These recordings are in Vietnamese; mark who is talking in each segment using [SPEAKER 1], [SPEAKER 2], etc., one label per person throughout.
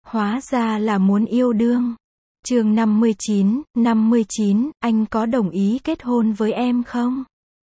[SPEAKER 1] Hóa ra là muốn yêu đương. Chương 59, anh có đồng ý kết hôn với em không?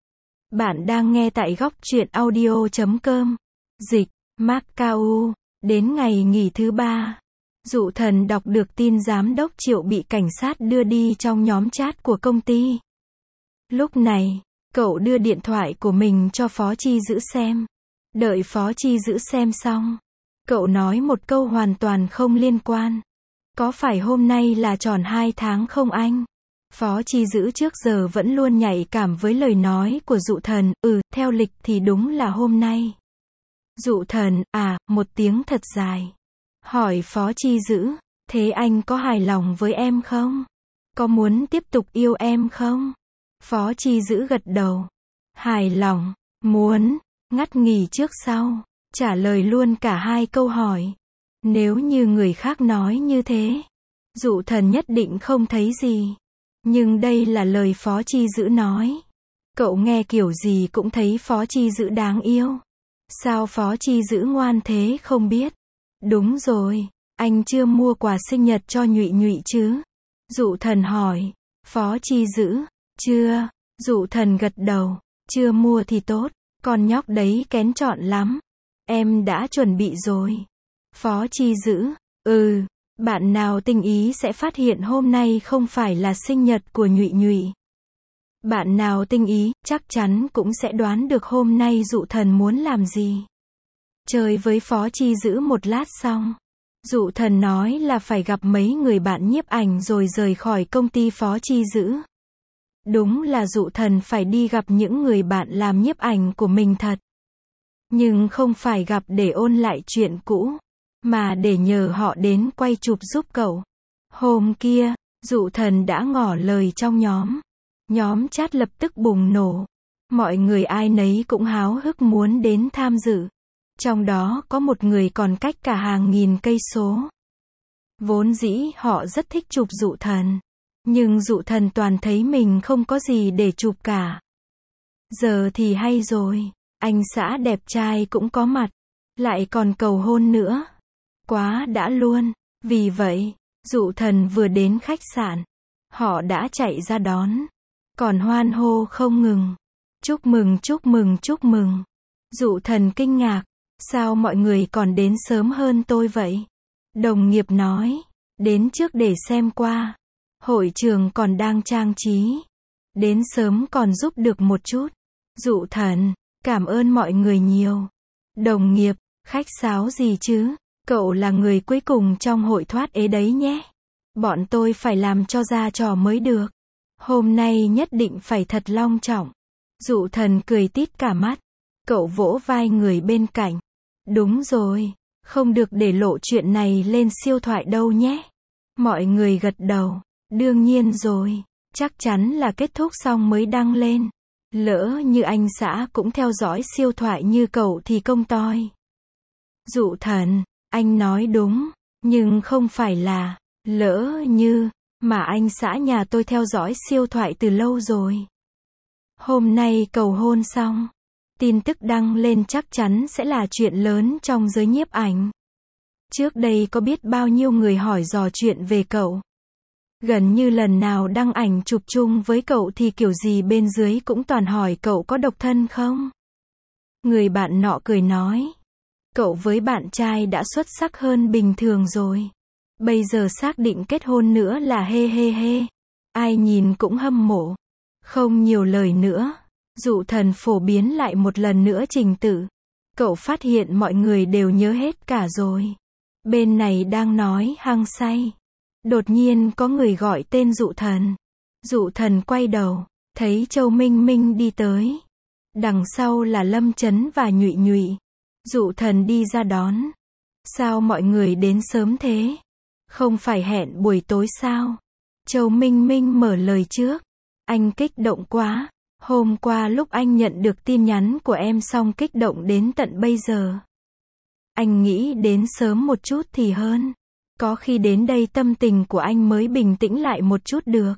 [SPEAKER 1] Bạn đang nghe tại góc truyện audio.com. Dịch, Macau. Đến ngày nghỉ thứ 3, Dụ Thần đọc được tin giám đốc Triệu bị cảnh sát đưa đi trong nhóm chat của công ty. Lúc này, cậu đưa điện thoại của mình cho Phó Chi Dữ xem. Đợi Phó Chi Dữ xem xong, cậu nói một câu hoàn toàn không liên quan. Có phải hôm nay là tròn 2 tháng không anh? Phó Chi Dữ trước giờ vẫn luôn nhạy cảm với lời nói của Dụ Thần. Theo lịch thì đúng là hôm nay. Dụ Thần, một tiếng thật dài. Hỏi Phó Chi Dữ, thế anh có hài lòng với em không? Có muốn tiếp tục yêu em không? Phó Chi Dữ gật đầu. Hài lòng, muốn, ngắt nghỉ trước sau. Trả lời luôn cả hai câu hỏi. Nếu như người khác nói như thế, Dụ Thần nhất định không thấy gì. Nhưng đây là lời Phó Chi Dữ nói. Cậu nghe kiểu gì cũng thấy Phó Chi Dữ đáng yêu. Sao Phó Chi Dữ ngoan thế không biết? Đúng rồi, anh chưa mua quà sinh nhật cho Nhụy Nhụy chứ? Dụ Thần hỏi. Phó Chi Dữ, chưa. Dụ Thần gật đầu. Chưa mua thì tốt, con nhóc đấy kén chọn lắm. Em đã chuẩn bị rồi. Phó Chi Dữ, bạn nào tinh ý sẽ phát hiện hôm nay không phải là sinh nhật của Nhụy Nhụy. Bạn nào tinh ý, chắc chắn cũng sẽ đoán được hôm nay Dụ Thần muốn làm gì. Chơi với Phó Chi Dữ một lát xong, Dụ Thần nói là phải gặp mấy người bạn nhiếp ảnh rồi rời khỏi công ty Phó Chi Dữ. Đúng là Dụ Thần phải đi gặp những người bạn làm nhiếp ảnh của mình thật. Nhưng không phải gặp để ôn lại chuyện cũ, mà để nhờ họ đến quay chụp giúp cậu. Hôm kia, Dụ Thần đã ngỏ lời trong nhóm. Nhóm chat lập tức bùng nổ. Mọi người ai nấy cũng háo hức muốn đến tham dự. Trong đó có một người còn cách cả hàng nghìn cây số. Vốn dĩ họ rất thích chụp Dụ Thần. Nhưng Dụ Thần toàn thấy mình không có gì để chụp cả. Giờ thì hay rồi. Anh xã đẹp trai cũng có mặt. Lại còn cầu hôn nữa. Quá đã luôn. Vì vậy, Dụ Thần vừa đến khách sạn, họ đã chạy ra đón. Còn hoan hô không ngừng. Chúc mừng, chúc mừng, chúc mừng. Dụ Thần kinh ngạc. Sao mọi người còn đến sớm hơn tôi vậy? Đồng nghiệp nói. Đến trước để xem qua. Hội trường còn đang trang trí. Đến sớm còn giúp được một chút. Dụ Thần, cảm ơn mọi người nhiều. Đồng nghiệp, khách sáo gì chứ? Cậu là người cuối cùng trong hội thoát ế đấy nhé. Bọn tôi phải làm cho ra trò mới được. Hôm nay nhất định phải thật long trọng. Dụ Thần cười tít cả mắt. Cậu vỗ vai người bên cạnh. Đúng rồi, không được để lộ chuyện này lên siêu thoại đâu nhé. Mọi người gật đầu. Đương nhiên rồi, chắc chắn là kết thúc xong mới đăng lên. Lỡ như anh xã cũng theo dõi siêu thoại như cậu thì công toi. Dụ Thần, anh nói đúng, nhưng không phải là lỡ như mà anh xã nhà tôi theo dõi siêu thoại từ lâu rồi. Hôm nay cầu hôn xong, tin tức đăng lên chắc chắn sẽ là chuyện lớn trong giới nhiếp ảnh. Trước đây có biết bao nhiêu người hỏi dò chuyện về cậu. Gần như lần nào đăng ảnh chụp chung với cậu thì kiểu gì bên dưới cũng toàn hỏi cậu có độc thân không. Người bạn nọ cười nói. Cậu với bạn trai đã xuất sắc hơn bình thường rồi. Bây giờ xác định kết hôn nữa là hê hê hê. Ai nhìn cũng hâm mộ. Không nhiều lời nữa. Dụ Thần phổ biến lại một lần nữa trình tự. Cậu phát hiện mọi người đều nhớ hết cả rồi. Bên này đang nói hăng say. Đột nhiên có người gọi tên Dụ Thần. Dụ Thần quay đầu, thấy Châu Minh Minh đi tới. Đằng sau là Lâm Chấn và Nhụy Nhụy. Dụ Thần đi ra đón. Sao mọi người đến sớm thế? Không phải hẹn buổi tối sao? Châu Minh Minh mở lời trước. Anh kích động quá. Hôm qua lúc anh nhận được tin nhắn của em xong kích động đến tận bây giờ. Anh nghĩ đến sớm một chút thì hơn. Có khi đến đây tâm tình của anh mới bình tĩnh lại một chút được.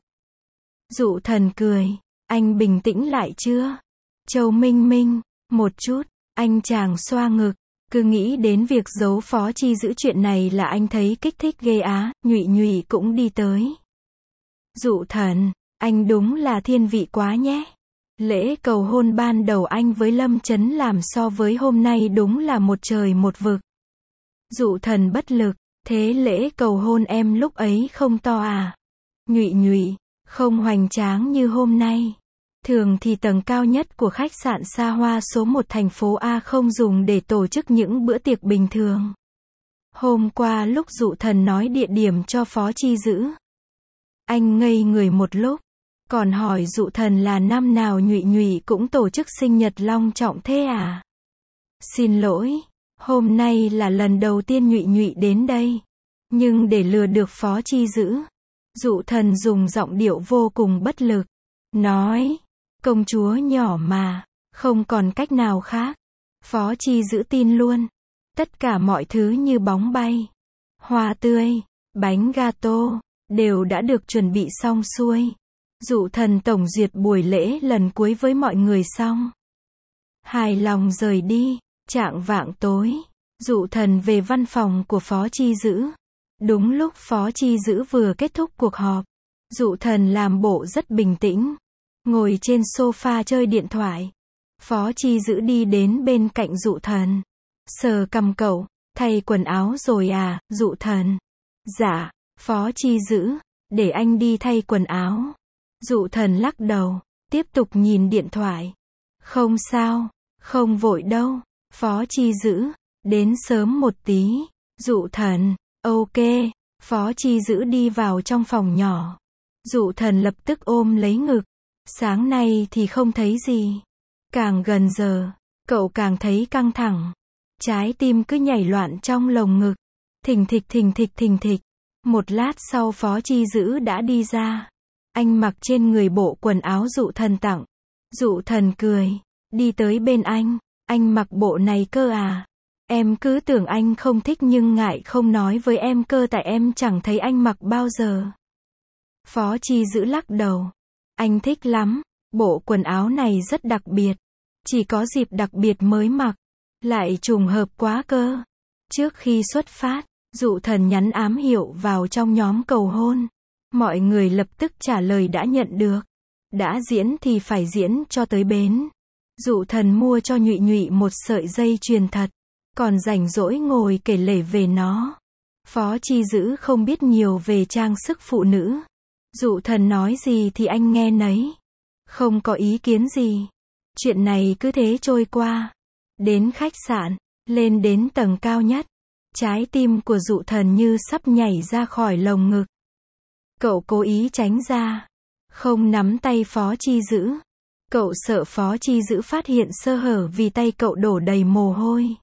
[SPEAKER 1] Dụ Thần cười. Anh bình tĩnh lại chưa? Châu Minh Minh, một chút. Anh chàng xoa ngực. Cứ nghĩ đến việc giấu Phó Chi Dữ chuyện này là anh thấy kích thích ghê á, Nhụy Nhụy cũng đi tới. Dụ Thần, anh đúng là thiên vị quá nhé. Lễ cầu hôn ban đầu anh với Lâm Chấn làm so với hôm nay đúng là một trời một vực. Dụ Thần bất lực, thế lễ cầu hôn em lúc ấy không to à? Nhụy Nhụy, không hoành tráng như hôm nay. Thường thì tầng cao nhất của khách sạn xa hoa số 1 thành phố A không dùng để tổ chức những bữa tiệc bình thường. Hôm qua lúc Dụ Thần nói địa điểm cho Phó Chi Dữ, anh ngây người một lúc, còn hỏi Dụ Thần là năm nào Nhụy Nhụy cũng tổ chức sinh nhật long trọng thế à? Xin lỗi, hôm nay là lần đầu tiên Nhụy Nhụy đến đây. Nhưng để lừa được Phó Chi Dữ, Dụ Thần dùng giọng điệu vô cùng bất lực, nói, công chúa nhỏ mà, không còn cách nào khác. Phó Chi Dữ tin luôn. Tất cả mọi thứ như bóng bay, hoa tươi, bánh gato, đều đã được chuẩn bị xong xuôi. Dụ Thần tổng duyệt buổi lễ lần cuối với mọi người xong, hài lòng rời đi. Chạng vạng tối, Dụ Thần về văn phòng của Phó Chi Dữ. Đúng lúc Phó Chi Dữ vừa kết thúc cuộc họp, Dụ Thần làm bộ rất bình tĩnh, ngồi trên sofa chơi điện thoại. Phó Chi Dữ đi đến bên cạnh Dụ Thần, sờ cằm cậu, thay quần áo rồi à? Dụ Thần, dạ. Phó Chi Dữ, để anh đi thay quần áo. Dụ Thần lắc đầu, tiếp tục nhìn điện thoại. Không sao, không vội đâu. Phó Chi Dữ, đến sớm một tí. Dụ Thần, ok. Phó Chi Dữ đi vào trong phòng nhỏ. Dụ Thần lập tức ôm lấy ngực. Sáng nay thì không thấy gì. Càng gần giờ, cậu càng thấy căng thẳng. Trái tim cứ nhảy loạn trong lồng ngực. Thình thịch thình thịch thình thịch. Một lát sau Phó Chi Dữ đã đi ra. Anh mặc trên người bộ quần áo Dụ Thần tặng. Dụ Thần cười, đi tới bên anh mặc bộ này cơ à? Em cứ tưởng anh không thích nhưng ngại không nói với em cơ tại em chẳng thấy anh mặc bao giờ. Phó Chi Dữ lắc đầu. Anh thích lắm, bộ quần áo này rất đặc biệt. Chỉ có dịp đặc biệt mới mặc. Lại trùng hợp quá cơ. Trước khi xuất phát, Dụ Thần nhắn ám hiệu vào trong nhóm cầu hôn. Mọi người lập tức trả lời đã nhận được. Đã diễn thì phải diễn cho tới bến. Dụ Thần mua cho Nhụy Nhụy một sợi dây chuyền thật. Còn rảnh rỗi ngồi kể lể về nó. Phó Chi Dữ không biết nhiều về trang sức phụ nữ. Dụ Thần nói gì thì anh nghe nấy. Không có ý kiến gì. Chuyện này cứ thế trôi qua. Đến khách sạn, lên đến tầng cao nhất. Trái tim của Dụ Thần như sắp nhảy ra khỏi lồng ngực. Cậu cố ý tránh ra. Không nắm tay Phó Chi Dữ. Cậu sợ Phó Chi Dữ phát hiện sơ hở vì tay cậu đổ đầy mồ hôi.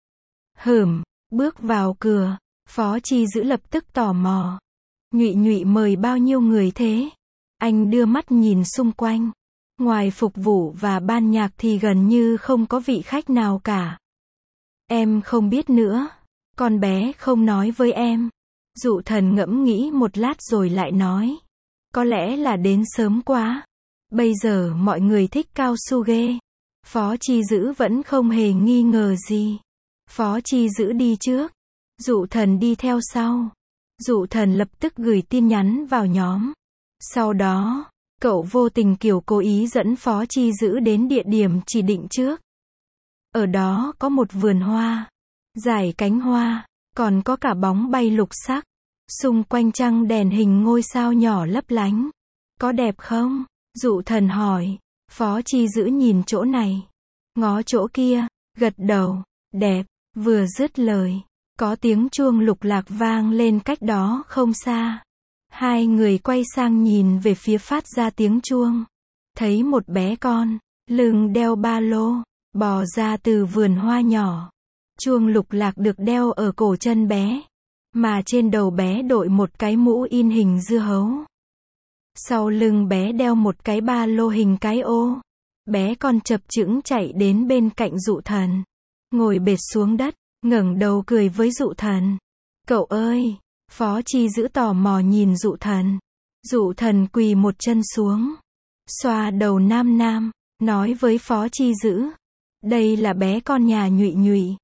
[SPEAKER 1] Bước vào cửa, Phó Chi Dữ lập tức tò mò. Nhụy Nhụy mời bao nhiêu người thế? Anh đưa mắt nhìn xung quanh. Ngoài phục vụ và ban nhạc thì gần như không có vị khách nào cả. Em không biết nữa. Con bé không nói với em. Dụ Thần ngẫm nghĩ một lát rồi lại nói. Có lẽ là đến sớm quá. Bây giờ mọi người thích cao su ghê. Phó Chi Dữ vẫn không hề nghi ngờ gì. Phó Chi Dữ đi trước. Dụ Thần đi theo sau. Dụ Thần lập tức gửi tin nhắn vào nhóm. Sau đó, cậu vô tình kiểu cố ý dẫn Phó Chi Dữ đến địa điểm chỉ định trước. Ở đó có một vườn hoa. Dải cánh hoa. Còn có cả bóng bay lục sắc. Xung quanh trăng đèn hình ngôi sao nhỏ lấp lánh. Có đẹp không? Dụ Thần hỏi. Phó Chi Dữ nhìn chỗ này. Ngó chỗ kia. Gật đầu. Đẹp. Vừa dứt lời. Có tiếng chuông lục lạc vang lên cách đó không xa. Hai người quay sang nhìn về phía phát ra tiếng chuông. Thấy một bé con. Lưng đeo ba lô. Bò ra từ vườn hoa nhỏ. Chuông lục lạc được đeo ở cổ chân bé. Mà trên đầu bé đội một cái mũ in hình dưa hấu. Sau lưng bé đeo một cái ba lô hình cái ô. Bé con chập chững chạy đến bên cạnh Dụ Thần. Ngồi bệt xuống đất, ngẩng đầu cười với Dụ Thần. Cậu ơi! Phó Chi Dữ tò mò nhìn Dụ Thần. Dụ Thần quỳ một chân xuống. Xoa đầu nam, nói với Phó Chi Dữ. Đây là bé con nhà Nhụy Nhụy.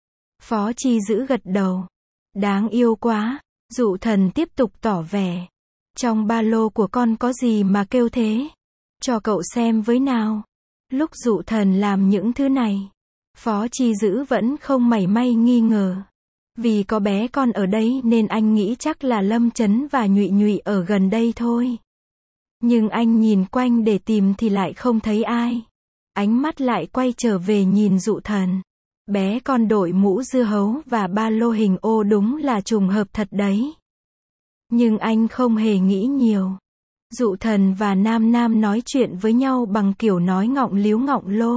[SPEAKER 1] Phó Chi Dữ gật đầu. Đáng yêu quá. Dụ Thần tiếp tục tỏ vẻ. Trong ba lô của con có gì mà kêu thế? Cho cậu xem với nào. Lúc Dụ Thần làm những thứ này, Phó Chi Dữ vẫn không mảy may nghi ngờ. Vì có bé con ở đây nên anh nghĩ chắc là Lâm Chấn và Nhụy Nhụy ở gần đây thôi. Nhưng anh nhìn quanh để tìm thì lại không thấy ai. Ánh mắt lại quay trở về nhìn Dụ Thần. Bé con đội mũ dưa hấu và ba lô hình ô đúng là trùng hợp thật đấy. Nhưng anh không hề nghĩ nhiều. Dụ Thần và Nam Nam nói chuyện với nhau bằng kiểu nói ngọng líu ngọng lô.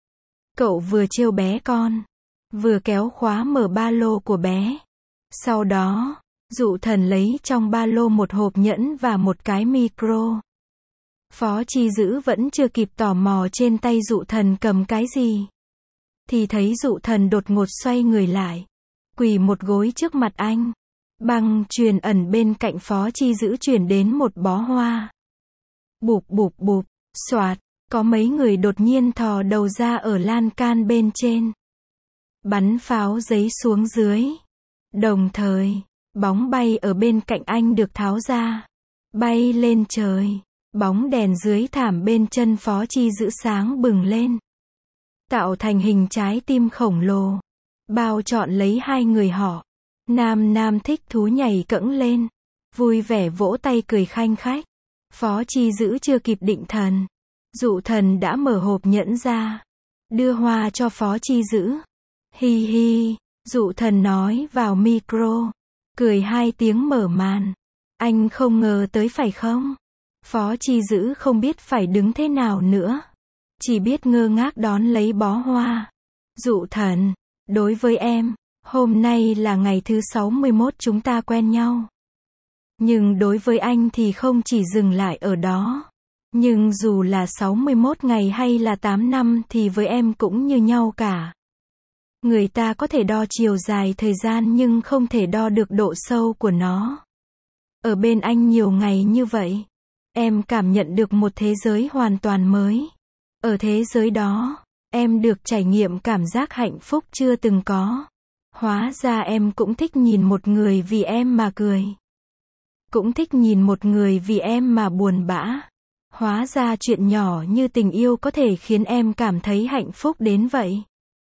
[SPEAKER 1] Cậu vừa trêu bé con, vừa kéo khóa mở ba lô của bé. Sau đó, Dụ Thần lấy trong ba lô một hộp nhẫn và một cái micro. Phó Chi Dữ vẫn chưa kịp tò mò trên tay Dụ Thần cầm cái gì, thì thấy Dụ Thần đột ngột xoay người lại, quỳ một gối trước mặt anh. Băng chuyền ẩn bên cạnh Phó Chi Dữ chuyển đến một bó hoa. Bụp bụp bụp, xoạt, có mấy người đột nhiên thò đầu ra ở lan can bên trên. Bắn pháo giấy xuống dưới. Đồng thời, bóng bay ở bên cạnh anh được tháo ra. Bay lên trời. Bóng đèn dưới thảm bên chân Phó Chi Dữ sáng bừng lên. Tạo thành hình trái tim khổng lồ. Bao trọn lấy hai người họ. Nam Nam thích thú nhảy cẫng lên. Vui vẻ vỗ tay cười khanh khách. Phó Chi Dữ chưa kịp định thần. Dụ Thần đã mở hộp nhẫn ra. Đưa hoa cho Phó Chi Dữ. Hi hi, Dụ Thần nói vào micro. Cười hai tiếng mở màn. Anh không ngờ tới phải không? Phó Chi Dữ không biết phải đứng thế nào nữa. Chỉ biết ngơ ngác đón lấy bó hoa. Dụ Thần, đối với em, hôm nay là ngày thứ 61 chúng ta quen nhau. Nhưng đối với anh thì không chỉ dừng lại ở đó. Nhưng dù là 61 ngày hay là 8 năm thì với em cũng như nhau cả. Người ta có thể đo chiều dài thời gian nhưng không thể đo được độ sâu của nó. Ở bên anh nhiều ngày như vậy, em cảm nhận được một thế giới hoàn toàn mới. Ở thế giới đó, em được trải nghiệm cảm giác hạnh phúc chưa từng có. Hóa ra em cũng thích nhìn một người vì em mà cười. Cũng thích nhìn một người vì em mà buồn bã. Hóa ra chuyện nhỏ như tình yêu có thể khiến em cảm thấy hạnh phúc đến vậy.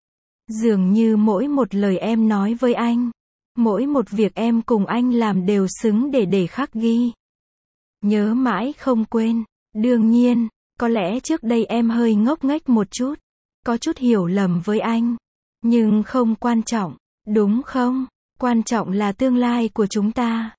[SPEAKER 1] Dường như mỗi một lời em nói với anh, mỗi một việc em cùng anh làm đều xứng để khắc ghi. Nhớ mãi không quên. Đương nhiên, có lẽ trước đây em hơi ngốc nghếch một chút, có chút hiểu lầm với anh. Nhưng không quan trọng, đúng không? Quan trọng là tương lai của chúng ta.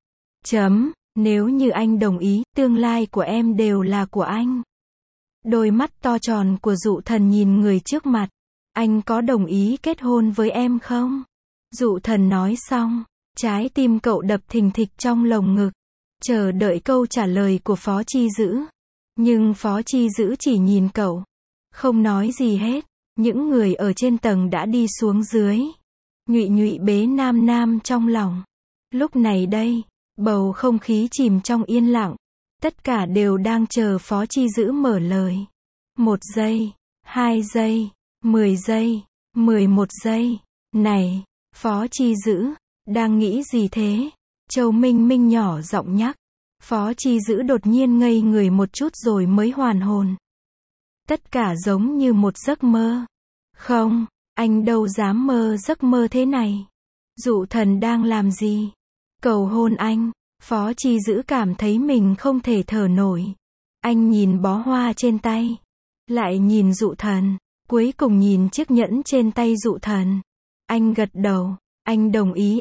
[SPEAKER 1] Nếu như anh đồng ý, tương lai của em đều là của anh. Đôi mắt to tròn của Dụ Thần nhìn người trước mặt. Anh có đồng ý kết hôn với em không? Dụ Thần nói xong, trái tim cậu đập thình thịch trong lồng ngực, chờ đợi câu trả lời của Phó Chi Dữ. Nhưng Phó Chi Dữ chỉ nhìn cậu, không nói gì hết. Những người ở trên tầng đã đi xuống dưới. Nhụy Nhụy bế Nam Nam trong lòng. Lúc này đây, bầu không khí chìm trong yên lặng. Tất cả đều đang chờ Phó Chi Dữ mở lời. 1 giây, 2 giây, 10 giây, 11 giây. Này, Phó Chi Dữ, đang nghĩ gì thế? Châu Minh Minh nhỏ giọng nhắc. Phó Chi Dữ đột nhiên ngây người một chút rồi mới hoàn hồn. Tất cả giống như một giấc mơ. Không, anh đâu dám mơ giấc mơ thế này. Dụ Thần đang làm gì? Cầu hôn anh. Phó Chi Dữ cảm thấy mình không thể thở nổi. Anh nhìn bó hoa trên tay, lại nhìn Dụ Thần, cuối cùng nhìn chiếc nhẫn trên tay Dụ Thần. Anh gật đầu, anh đồng ý.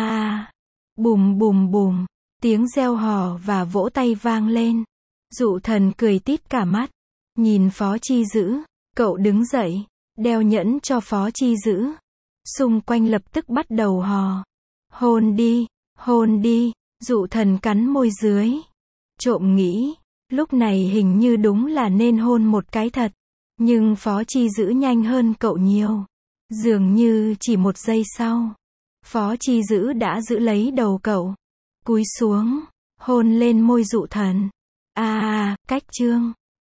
[SPEAKER 1] Bùm bùm bùm, tiếng reo hò và vỗ tay vang lên. Dụ Thần cười tít cả mắt, nhìn Phó Chi Dữ. Cậu đứng dậy, đeo nhẫn cho Phó Chi Dữ. Xung quanh lập tức bắt đầu hò. Hôn đi, hôn đi. Dụ Thần cắn môi dưới. Trộm nghĩ, lúc này hình như đúng là nên hôn một cái thật. Nhưng Phó Chi Dữ nhanh hơn cậu nhiều. Dường như chỉ 1 giây sau, Phó Chi Dữ đã giữ lấy đầu cậu. Cúi xuống, hôn lên môi Dụ Thần. Cách chương.